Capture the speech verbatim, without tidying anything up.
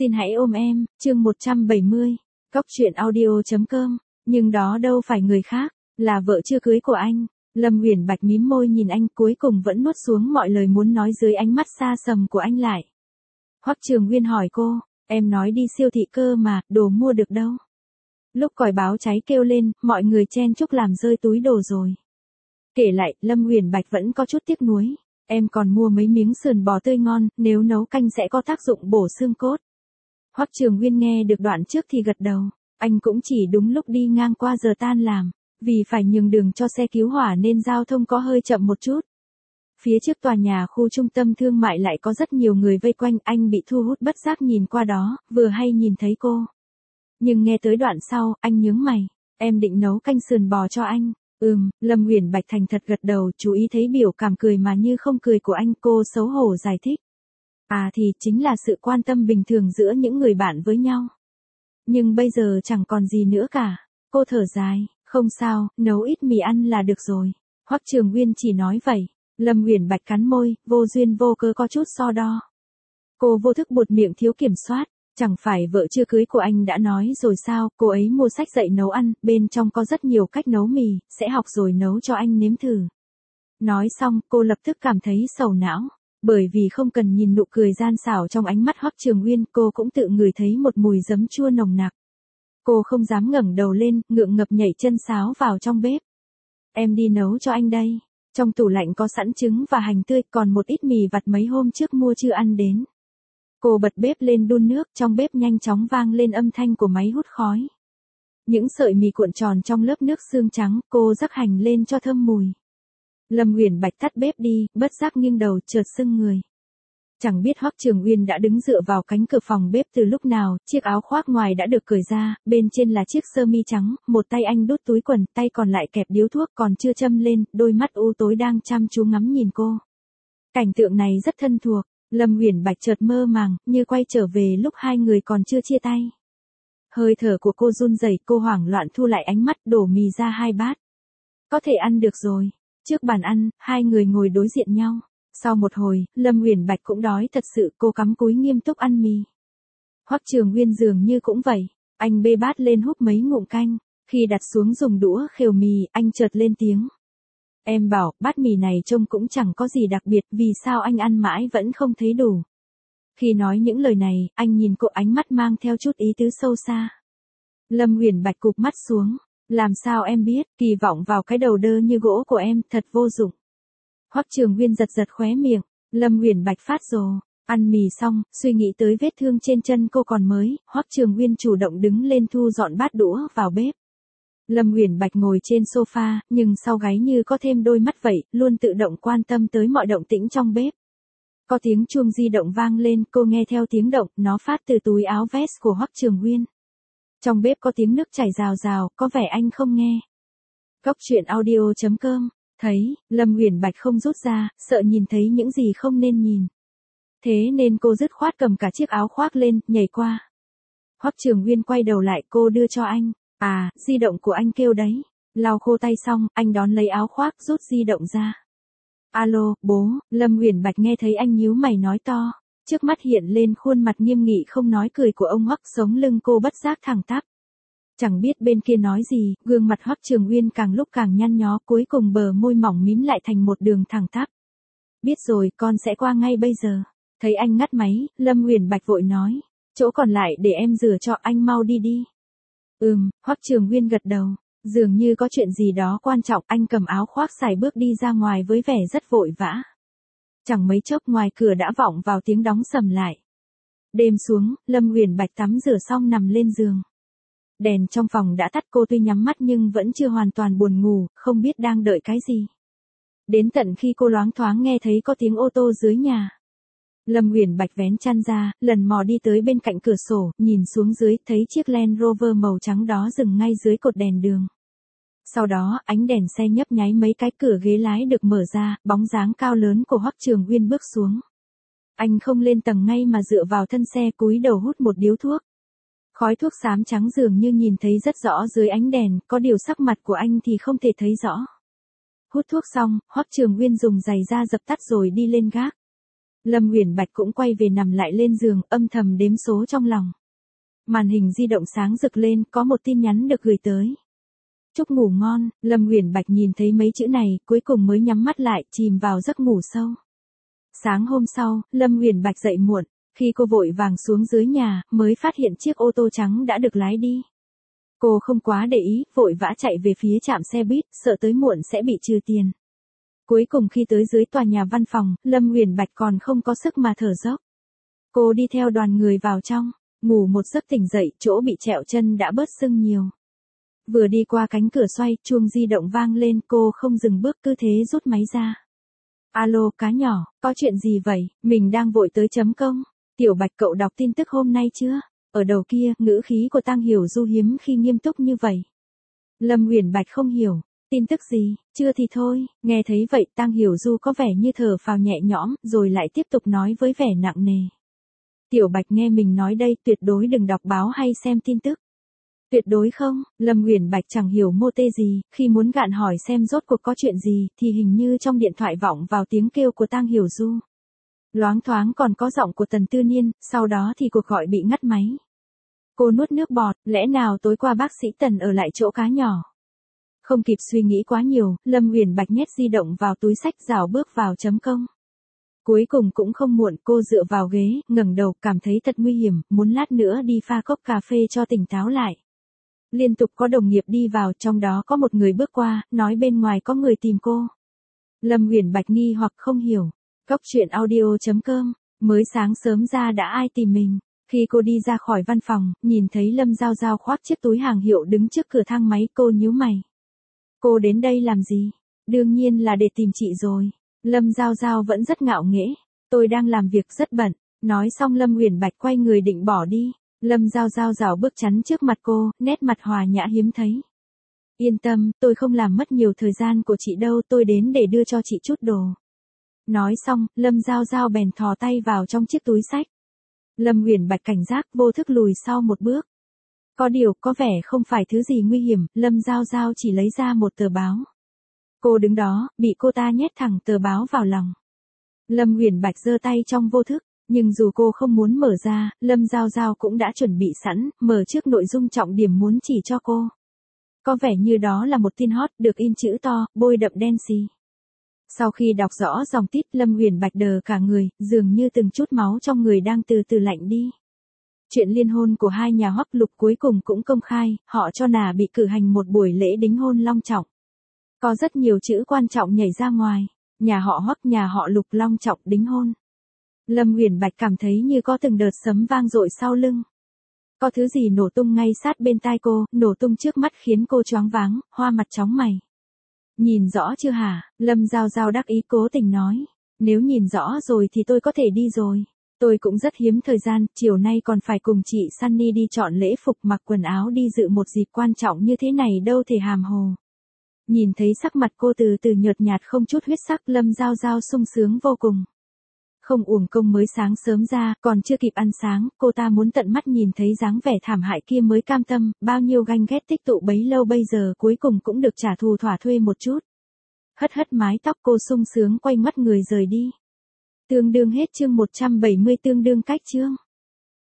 Xin hãy ôm em, chương một trăm bảy mươi, cóc truyện audio chấm com, nhưng đó đâu phải người khác, là vợ chưa cưới của anh. Lâm Uyển Bạch mím môi nhìn anh, cuối cùng vẫn nuốt xuống mọi lời muốn nói dưới ánh mắt xa sầm của anh lại. Hoắc Trường Nguyên hỏi cô, em nói đi siêu thị cơ mà, đồ mua được đâu. Lúc còi báo cháy kêu lên, mọi người chen chúc làm rơi túi đồ rồi. Kể lại, Lâm Uyển Bạch vẫn có chút tiếc nuối. Em còn mua mấy miếng sườn bò tươi ngon, nếu nấu canh sẽ có tác dụng bổ xương cốt. Hoắc Trường Nguyên nghe được đoạn trước thì gật đầu, anh cũng chỉ đúng lúc đi ngang qua giờ tan làm, vì phải nhường đường cho xe cứu hỏa nên giao thông có hơi chậm một chút. Phía trước tòa nhà khu trung tâm thương mại lại có rất nhiều người vây quanh, anh bị thu hút bất giác nhìn qua đó, vừa hay nhìn thấy cô. Nhưng nghe tới đoạn sau, anh nhướng mày, em định nấu canh sườn bò cho anh. Ừm, Lâm Uyển Bạch thành thật gật đầu, chú ý thấy biểu cảm cười mà như không cười của anh, cô xấu hổ giải thích. À thì chính là sự quan tâm bình thường giữa những người bạn với nhau. Nhưng bây giờ chẳng còn gì nữa cả. Cô thở dài, không sao, nấu ít mì ăn là được rồi. Hoắc Trường Nguyên chỉ nói vậy. Lâm Uyển Bạch cắn môi, vô duyên vô cớ có chút so đo. Cô vô thức buột miệng thiếu kiểm soát. Chẳng phải vợ chưa cưới của anh đã nói rồi sao, cô ấy mua sách dạy nấu ăn, bên trong có rất nhiều cách nấu mì, sẽ học rồi nấu cho anh nếm thử. Nói xong, cô lập tức cảm thấy sầu não. Bởi vì không cần nhìn nụ cười gian xảo trong ánh mắt Hoắc Trường Nguyên, cô cũng tự ngửi thấy một mùi giấm chua nồng nặc. Cô không dám ngẩng đầu lên, ngượng ngập nhảy chân sáo vào trong bếp. Em đi nấu cho anh đây. Trong tủ lạnh có sẵn trứng và hành tươi, còn một ít mì vặt mấy hôm trước mua chưa ăn đến. Cô bật bếp lên đun nước, trong bếp nhanh chóng vang lên âm thanh của máy hút khói. Những sợi mì cuộn tròn trong lớp nước xương trắng, cô rắc hành lên cho thơm mùi. Lâm Uyển Bạch tắt bếp đi, bất giác nghiêng đầu, chợt sưng người. Chẳng biết Hoắc Trường Nguyên đã đứng dựa vào cánh cửa phòng bếp từ lúc nào, chiếc áo khoác ngoài đã được cởi ra, bên trên là chiếc sơ mi trắng, một tay anh đút túi quần, tay còn lại kẹp điếu thuốc còn chưa châm lên, đôi mắt u tối đang chăm chú ngắm nhìn cô. Cảnh tượng này rất thân thuộc, Lâm Uyển Bạch chợt mơ màng, như quay trở về lúc hai người còn chưa chia tay. Hơi thở của cô run rẩy, cô hoảng loạn thu lại ánh mắt, đổ mì ra hai bát. Có thể ăn được rồi. Trước bàn ăn, hai người ngồi đối diện nhau. Sau một hồi, Lâm Uyển Bạch cũng đói thật sự, cô cắm cúi nghiêm túc ăn mì. Hoắc Trường Nguyên dường như cũng vậy, anh bê bát lên húp mấy ngụm canh, khi đặt xuống dùng đũa khều mì, anh chợt lên tiếng. Em bảo, bát mì này trông cũng chẳng có gì đặc biệt, vì sao anh ăn mãi vẫn không thấy đủ. Khi nói những lời này, anh nhìn cô, ánh mắt mang theo chút ý tứ sâu xa. Lâm Uyển Bạch cụp mắt xuống. Làm sao em biết, kỳ vọng vào cái đầu đơ như gỗ của em, thật vô dụng. Hoắc Trường Nguyên giật giật khóe miệng, Lâm Uyển Bạch phát rồ, ăn mì xong, suy nghĩ tới vết thương trên chân cô còn mới, Hoắc Trường Nguyên chủ động đứng lên thu dọn bát đũa vào bếp. Lâm Uyển Bạch ngồi trên sofa, nhưng sau gáy như có thêm đôi mắt vậy, luôn tự động quan tâm tới mọi động tĩnh trong bếp. Có tiếng chuông di động vang lên, cô nghe theo tiếng động, nó phát từ túi áo vest của Hoắc Trường Nguyên. Trong bếp có tiếng nước chảy rào rào, có vẻ anh không nghe. Cóc truyện audio chấm com, thấy, Lâm Uyển Bạch không rút ra, sợ nhìn thấy những gì không nên nhìn. Thế nên cô dứt khoát cầm cả chiếc áo khoác lên, nhảy qua. Hoắc Trường Nguyên quay đầu lại, cô đưa cho anh. À, di động của anh kêu đấy. Lau khô tay xong, anh đón lấy áo khoác, rút di động ra. Alo, bố, Lâm Uyển Bạch nghe thấy anh nhíu mày nói to. Trước mắt hiện lên khuôn mặt nghiêm nghị không nói cười của ông Hoắc, sống lưng cô bất giác thẳng tắp. Chẳng biết bên kia nói gì, gương mặt Hoắc Trường Nguyên càng lúc càng nhăn nhó, cuối cùng bờ môi mỏng mím lại thành một đường thẳng tắp. Biết rồi, con sẽ qua ngay bây giờ. Thấy anh ngắt máy, Lâm Uyển Bạch vội nói, chỗ còn lại để em rửa cho, anh mau đi đi. Ừm, Hoắc Trường Nguyên gật đầu, dường như có chuyện gì đó quan trọng, anh cầm áo khoác xài bước đi ra ngoài với vẻ rất vội vã. Chẳng mấy chốc ngoài cửa đã vọng vào tiếng đóng sầm lại. Đêm xuống, Lâm Uyển Bạch tắm rửa xong nằm lên giường. Đèn trong phòng đã tắt, cô tuy nhắm mắt nhưng vẫn chưa hoàn toàn buồn ngủ, không biết đang đợi cái gì. Đến tận khi cô loáng thoáng nghe thấy có tiếng ô tô dưới nhà. Lâm Uyển Bạch vén chăn ra, lần mò đi tới bên cạnh cửa sổ, nhìn xuống dưới, thấy chiếc Land Rover màu trắng đó dừng ngay dưới cột đèn đường. Sau đó, ánh đèn xe nhấp nháy mấy cái, cửa ghế lái được mở ra, bóng dáng cao lớn của Hoắc Trường Nguyên bước xuống. Anh không lên tầng ngay mà dựa vào thân xe, cúi đầu hút một điếu thuốc. Khói thuốc xám trắng dường như nhìn thấy rất rõ dưới ánh đèn, có điều sắc mặt của anh thì không thể thấy rõ. Hút thuốc xong, Hoắc Trường Nguyên dùng giày da dập tắt rồi đi lên gác. Lâm Uyển Bạch cũng quay về nằm lại lên giường, âm thầm đếm số trong lòng. Màn hình di động sáng rực lên, có một tin nhắn được gửi tới. Chúc ngủ ngon. Lâm Uyển Bạch nhìn thấy mấy chữ này, cuối cùng mới nhắm mắt lại, chìm vào giấc ngủ sâu. Sáng hôm sau, Lâm Uyển Bạch dậy muộn, khi cô vội vàng xuống dưới nhà, mới phát hiện chiếc ô tô trắng đã được lái đi. Cô không quá để ý, vội vã chạy về phía trạm xe buýt, sợ tới muộn sẽ bị trừ tiền. Cuối cùng khi tới dưới tòa nhà văn phòng, Lâm Uyển Bạch còn không có sức mà thở dốc. Cô đi theo đoàn người vào trong, ngủ một giấc tỉnh dậy, chỗ bị trẹo chân đã bớt sưng nhiều. Vừa đi qua cánh cửa xoay, chuông di động vang lên, cô không dừng bước, cứ thế rút máy ra. Alo, cá nhỏ, có chuyện gì vậy? Mình đang vội tới chấm công. Tiểu Bạch, cậu đọc tin tức hôm nay chưa? Ở đầu kia, ngữ khí của Tăng Hiểu Du hiếm khi nghiêm túc như vậy. Lâm Uyển Bạch không hiểu. Tin tức gì? Chưa thì thôi. Nghe thấy vậy, Tăng Hiểu Du có vẻ như thở phào nhẹ nhõm, rồi lại tiếp tục nói với vẻ nặng nề. Tiểu Bạch, nghe mình nói đây, tuyệt đối đừng đọc báo hay xem tin tức. Tuyệt đối không. Lâm Uyển Bạch chẳng hiểu mô tê gì, khi muốn gạn hỏi xem rốt cuộc có chuyện gì, thì hình như trong điện thoại vọng vào tiếng kêu của Tăng Hiểu Du. Loáng thoáng còn có giọng của Tần Tư Niên, sau đó thì cuộc gọi bị ngắt máy. Cô nuốt nước bọt, lẽ nào tối qua bác sĩ Tần ở lại chỗ cá nhỏ? Không kịp suy nghĩ quá nhiều, Lâm Uyển Bạch nhét di động vào túi xách, rảo bước vào chấm công. Cuối cùng cũng không muộn, cô dựa vào ghế, ngẩng đầu, cảm thấy thật nguy hiểm, muốn lát nữa đi pha cốc cà phê cho tỉnh táo lại. Liên tục có đồng nghiệp đi vào, trong đó có một người bước qua, nói bên ngoài có người tìm cô. Lâm Uyển Bạch nghi hoặc không hiểu. Cốc truyện audio chấm com, mới sáng sớm ra đã ai tìm mình. Khi cô đi ra khỏi văn phòng, nhìn thấy Lâm Giao Giao khoác chiếc túi hàng hiệu đứng trước cửa thang máy, cô nhíu mày. Cô đến đây làm gì? Đương nhiên là để tìm chị rồi. Lâm Giao Giao vẫn rất ngạo nghễ. Tôi đang làm việc rất bận. Nói xong Lâm Uyển Bạch quay người định bỏ đi. Lâm Giao Giao rảo bước chắn trước mặt cô, nét mặt hòa nhã hiếm thấy. Yên tâm, tôi không làm mất nhiều thời gian của chị đâu, tôi đến để đưa cho chị chút đồ. Nói xong, Lâm Giao Giao bèn thò tay vào trong chiếc túi xách. Lâm Uyển Bạch cảnh giác, vô thức lùi sau một bước. Có điều, có vẻ không phải thứ gì nguy hiểm, Lâm Giao Giao chỉ lấy ra một tờ báo. Cô đứng đó, bị cô ta nhét thẳng tờ báo vào lòng. Lâm Uyển Bạch giơ tay trong vô thức, nhưng dù cô không muốn mở ra, Lâm Giao Giao cũng đã chuẩn bị sẵn, mở trước nội dung trọng điểm muốn chỉ cho cô. Có vẻ như đó là một tin hot, được in chữ to, bôi đậm đen xì. Sau khi đọc rõ dòng tít, Lâm Uyển Bạch đờ cả người, dường như từng chút máu trong người đang từ từ lạnh đi. Chuyện liên hôn của hai nhà Hoắc Lục cuối cùng cũng công khai, họ cho nà bị cử hành một buổi lễ đính hôn long trọng. Có rất nhiều chữ quan trọng nhảy ra ngoài, nhà họ Hoắc nhà họ Lục long trọng đính hôn. Lâm Uyển Bạch cảm thấy như có từng đợt sấm vang dội sau lưng. Có thứ gì nổ tung ngay sát bên tai cô, nổ tung trước mắt khiến cô choáng váng, hoa mặt chóng mày. Nhìn rõ chưa hả? Lâm Giao Giao đắc ý cố tình nói. Nếu nhìn rõ rồi thì tôi có thể đi rồi. Tôi cũng rất hiếm thời gian, chiều nay còn phải cùng chị Sunny đi chọn lễ phục, mặc quần áo đi dự một dịp quan trọng như thế này đâu thể hàm hồ. Nhìn thấy sắc mặt cô từ từ nhợt nhạt không chút huyết sắc, Lâm Giao Giao sung sướng vô cùng. Không uổng công mới sáng sớm ra, còn chưa kịp ăn sáng, cô ta muốn tận mắt nhìn thấy dáng vẻ thảm hại kia mới cam tâm, bao nhiêu ganh ghét tích tụ bấy lâu bây giờ cuối cùng cũng được trả thù thỏa thuê một chút. Hất hất mái tóc, cô sung sướng quay ngoắt người rời đi. Tương đương hết chương một trăm bảy mươi, tương đương cách chương.